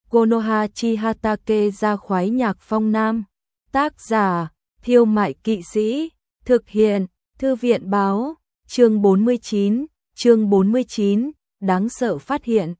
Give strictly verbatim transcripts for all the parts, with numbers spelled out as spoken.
Konoha Chihatake ra khoái nhạc phong nam. Tác giả, Thiêu Mại Kỵ Sĩ. Thực hiện, Thư viện báo. Chương bốn mươi chín, chương bốn mươi chín, đáng sợ phát hiện.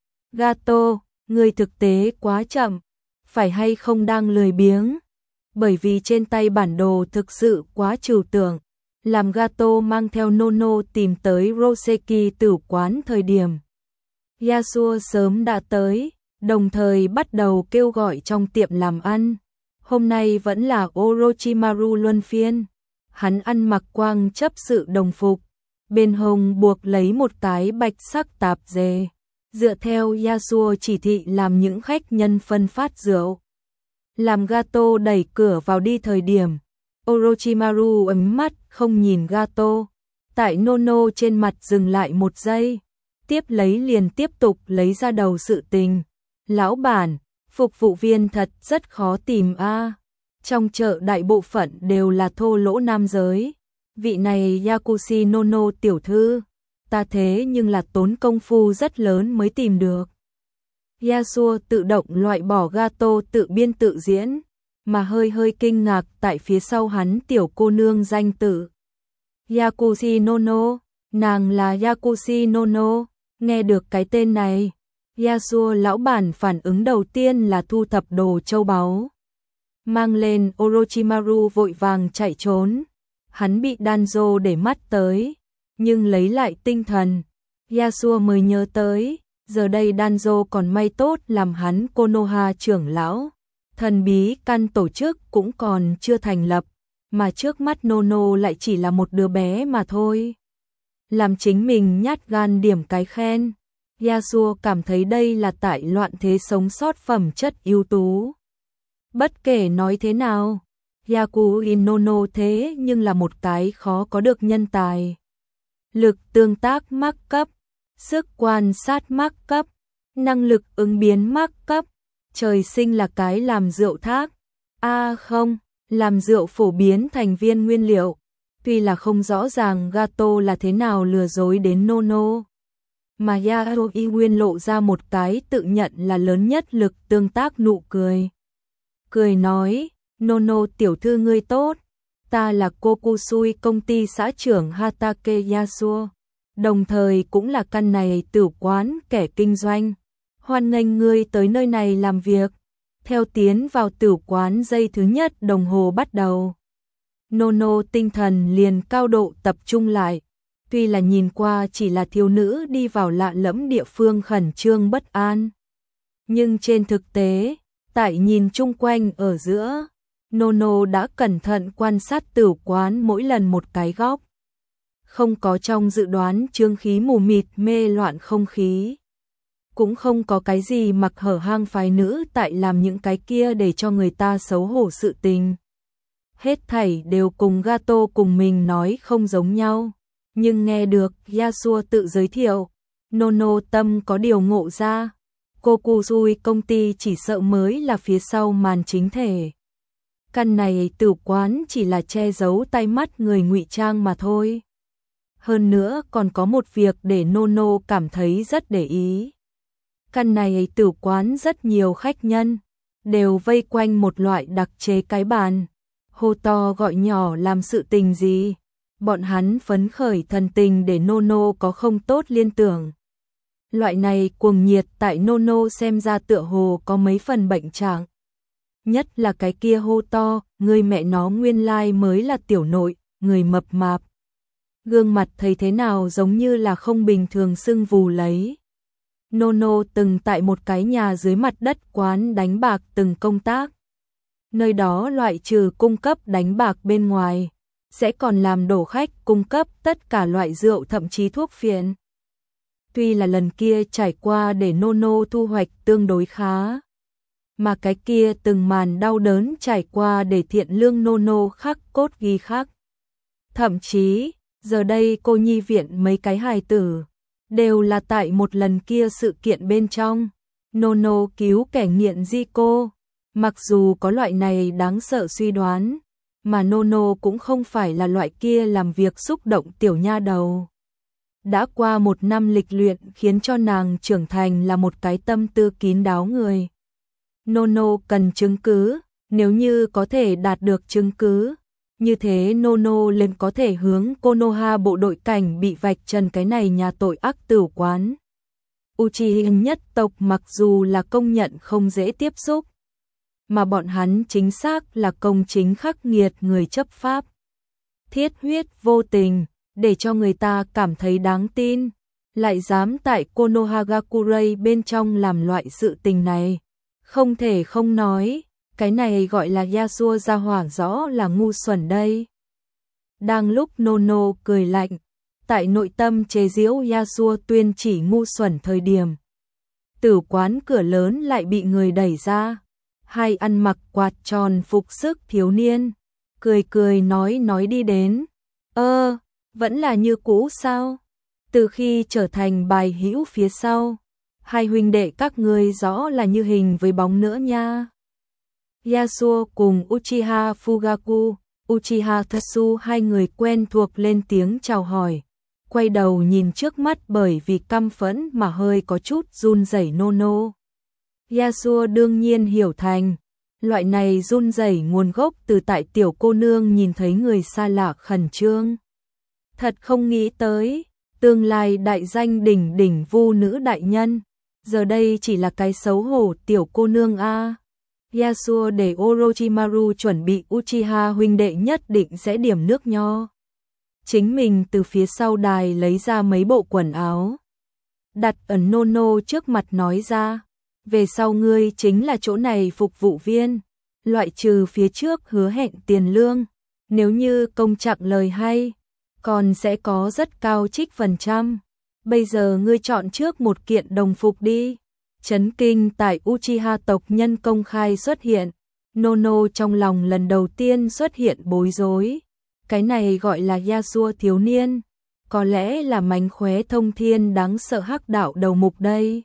Gato, người thực tế quá chậm, phải hay không đang lười biếng? Bởi vì trên tay bản đồ thực sự quá trừu tượng, làm Gato mang theo Nono tìm tới Roseki tử quán thời điểm Yasuo sớm đã tới, đồng thời bắt đầu kêu gọi trong tiệm làm ăn. Hôm nay vẫn là Orochimaru luân phiên. Hắn ăn mặc quang chấp sự đồng phục, bên hông buộc lấy một cái bạch sắc tạp dề. Dựa theo Yasuo chỉ thị làm những khách nhân phân phát rượu. Làm Gato đẩy cửa vào đi thời điểm, Orochimaru ấm mắt không nhìn Gato. Tại Nono trên mặt dừng lại một giây, tiếp lấy liền tiếp tục lấy ra đầu sự tình. Lão bản, phục vụ viên thật rất khó tìm a. À. Trong chợ đại bộ phận đều là thô lỗ nam giới. Vị này Yakushi Nono tiểu thư, ta thế nhưng là tốn công phu rất lớn mới tìm được. Yasuo tự động loại bỏ Gato tự biên tự diễn, mà hơi hơi kinh ngạc tại phía sau hắn tiểu cô nương danh tự. Yakushi Nono, nàng là Yakushi Nono, nghe được cái tên này. Yasuo lão bản phản ứng đầu tiên là thu thập đồ châu báu. Mang lên Orochimaru vội vàng chạy trốn. Hắn bị Danzo để mắt tới, nhưng lấy lại tinh thần, Yasuo mới nhớ tới, giờ đây Danzo còn may tốt làm hắn Konoha trưởng lão. Thần bí căn tổ chức cũng còn chưa thành lập, mà trước mắt Nono lại chỉ là một đứa bé mà thôi. Làm chính mình nhát gan điểm cái khen, Yasuo cảm thấy đây là tại loạn thế sống sót phẩm chất ưu tú. Bất kể nói thế nào, Yakushi Nono thế nhưng là một cái khó có được nhân tài. Lực tương tác mắc cấp, sức quan sát mắc cấp, năng lực ứng biến mắc cấp, trời sinh là cái làm rượu thác. A à không, làm rượu phổ biến thành viên nguyên liệu. Tuy là không rõ ràng Gato là thế nào lừa dối đến Nono, mà Yaoi Nguyên lộ ra một cái tự nhận là lớn nhất lực tương tác nụ cười. Cười nói, Nono tiểu thư ngươi tốt, ta là Kokusui công ty xã trưởng Hatake Yasuo, đồng thời cũng là căn này tử quán kẻ kinh doanh. Hoan nghênh ngươi tới nơi này làm việc. Theo tiến vào tử quán giây thứ nhất đồng hồ bắt đầu, Nono tinh thần liền cao độ tập trung lại. Tuy là nhìn qua chỉ là thiếu nữ đi vào lạ lẫm địa phương khẩn trương bất an, nhưng trên thực tế, tại nhìn chung quanh ở giữa, Nono đã cẩn thận quan sát tử quán mỗi lần một cái góc. Không có trong dự đoán chướng khí mù mịt mê loạn không khí. Cũng không có cái gì mặc hở hang phái nữ tại làm những cái kia để cho người ta xấu hổ sự tình. Hết thảy đều cùng Gato cùng mình nói không giống nhau. Nhưng nghe được Yasuo tự giới thiệu, Nono tâm có điều ngộ ra. Kokusui công ty chỉ sợ mới là phía sau màn chính thể. Căn này tử quán chỉ là che giấu tay mắt người ngụy trang mà thôi. Hơn nữa còn có một việc để Nono cảm thấy rất để ý. Căn này tử quán rất nhiều khách nhân, đều vây quanh một loại đặc chế cái bàn. Hô to gọi nhỏ làm sự tình gì. Bọn hắn phấn khởi thần tình để Nono có không tốt liên tưởng. Loại này cuồng nhiệt tại Nono xem ra tựa hồ có mấy phần bệnh trạng. Nhất là cái kia hô to, người mẹ nó nguyên lai mới là tiểu nội, người mập mạp. Gương mặt thấy thế nào giống như là không bình thường sưng vù lấy. Nono từng tại một cái nhà dưới mặt đất quán đánh bạc từng công tác. Nơi đó loại trừ cung cấp đánh bạc bên ngoài, sẽ còn làm đổ khách cung cấp tất cả loại rượu thậm chí thuốc phiện. Tuy là lần kia trải qua để Nono thu hoạch tương đối khá, mà cái kia từng màn đau đớn trải qua để thiện lương Nono khắc cốt ghi khắc. Thậm chí, giờ đây cô nhi viện mấy cái hài tử, đều là tại một lần kia sự kiện bên trong. Nono cứu kẻ nghiện Zico, mặc dù có loại này đáng sợ suy đoán, mà Nono cũng không phải là loại kia làm việc xúc động tiểu nha đầu. Đã qua một năm lịch luyện khiến cho nàng trưởng thành là một cái tâm tư kín đáo người. Nono cần chứng cứ, nếu như có thể đạt được chứng cứ, như thế Nono liền có thể hướng Konoha bộ đội cảnh bị vạch trần cái này nhà tội ác tử quán. Uchiha nhất tộc mặc dù là công nhận không dễ tiếp xúc, mà bọn hắn chính xác là công chính khắc nghiệt người chấp pháp. Thiết huyết vô tình, để cho người ta cảm thấy đáng tin, lại dám tại Konohagakure bên trong làm loại sự tình này. Không thể không nói, cái này gọi là Yasuo ra hỏa rõ là ngu xuẩn đây. Đang lúc Nono cười lạnh, tại nội tâm chế giễu Yasuo tuyên chỉ ngu xuẩn thời điểm, tử quán cửa lớn lại bị người đẩy ra. Hai ăn mặc quạt tròn phục sức thiếu niên, cười cười nói nói đi đến. Ơ, vẫn là như cũ sao? Từ khi trở thành bài hữu phía sau, hai huynh đệ các ngươi rõ là như hình với bóng nữa nha. Yasuo cùng Uchiha Fugaku, Uchiha Tatsu hai người quen thuộc lên tiếng chào hỏi, quay đầu nhìn trước mắt bởi vì căm phẫn mà hơi có chút run rẩy Nono. Yasuo đương nhiên hiểu thành, loại này run rẩy nguồn gốc từ tại tiểu cô nương nhìn thấy người xa lạ khẩn trương. Thật không nghĩ tới, tương lai đại danh đỉnh đỉnh vu nữ đại nhân, giờ đây chỉ là cái xấu hổ tiểu cô nương a. Yasuo để Orochimaru chuẩn bị Uchiha huynh đệ nhất định sẽ điểm nước nho. Chính mình từ phía sau đài lấy ra mấy bộ quần áo, đặt ở Nono trước mặt nói ra, về sau ngươi chính là chỗ này phục vụ viên, loại trừ phía trước hứa hẹn tiền lương, nếu như công trạng lời hay, còn sẽ có rất cao trích phần trăm. Bây giờ ngươi chọn trước một kiện đồng phục đi. Chấn kinh tại Uchiha tộc nhân công khai xuất hiện, Nono trong lòng lần đầu tiên xuất hiện bối rối. Cái này gọi là Yasuo thiếu niên, có lẽ là mánh khóe thông thiên đáng sợ hắc đạo đầu mục đây.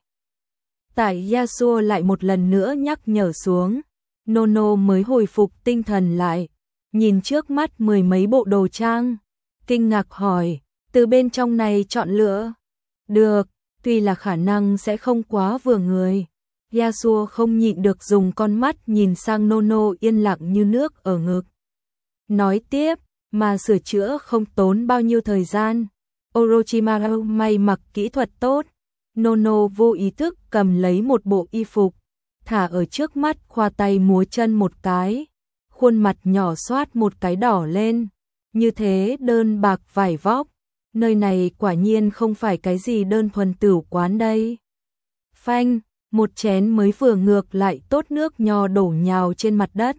Tại Yasuo lại một lần nữa nhắc nhở xuống, Nono mới hồi phục tinh thần lại, nhìn trước mắt mười mấy bộ đồ trang, kinh ngạc hỏi, từ bên trong này chọn lựa. Được, tuy là khả năng sẽ không quá vừa người. Yasuo không nhịn được dùng con mắt nhìn sang Nono yên lặng như nước ở ngực. Nói tiếp, mà sửa chữa không tốn bao nhiêu thời gian. Orochimaru may mặc kỹ thuật tốt. Nono vô ý thức cầm lấy một bộ y phục, thả ở trước mắt khoa tay múa chân một cái. Khuôn mặt nhỏ xoát một cái đỏ lên. Như thế đơn bạc vải vóc. Nơi này quả nhiên không phải cái gì đơn thuần tửu quán đây. Phanh, một chén mới vừa ngược lại tốt nước nho đổ nhào trên mặt đất.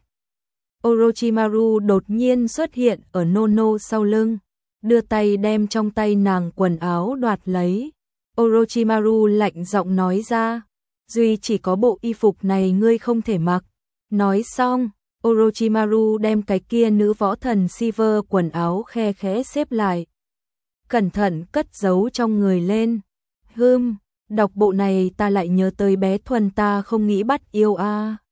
Orochimaru đột nhiên xuất hiện ở Nono sau lưng, đưa tay đem trong tay nàng quần áo đoạt lấy. Orochimaru lạnh giọng nói ra, duy chỉ có bộ y phục này ngươi không thể mặc. Nói xong, Orochimaru đem cái kia nữ võ thần Silver quần áo khe khẽ xếp lại, cẩn thận cất giấu trong người lên. Hừm, đọc bộ này ta lại nhớ tới bé Thuần ta không nghĩ bắt yêu a.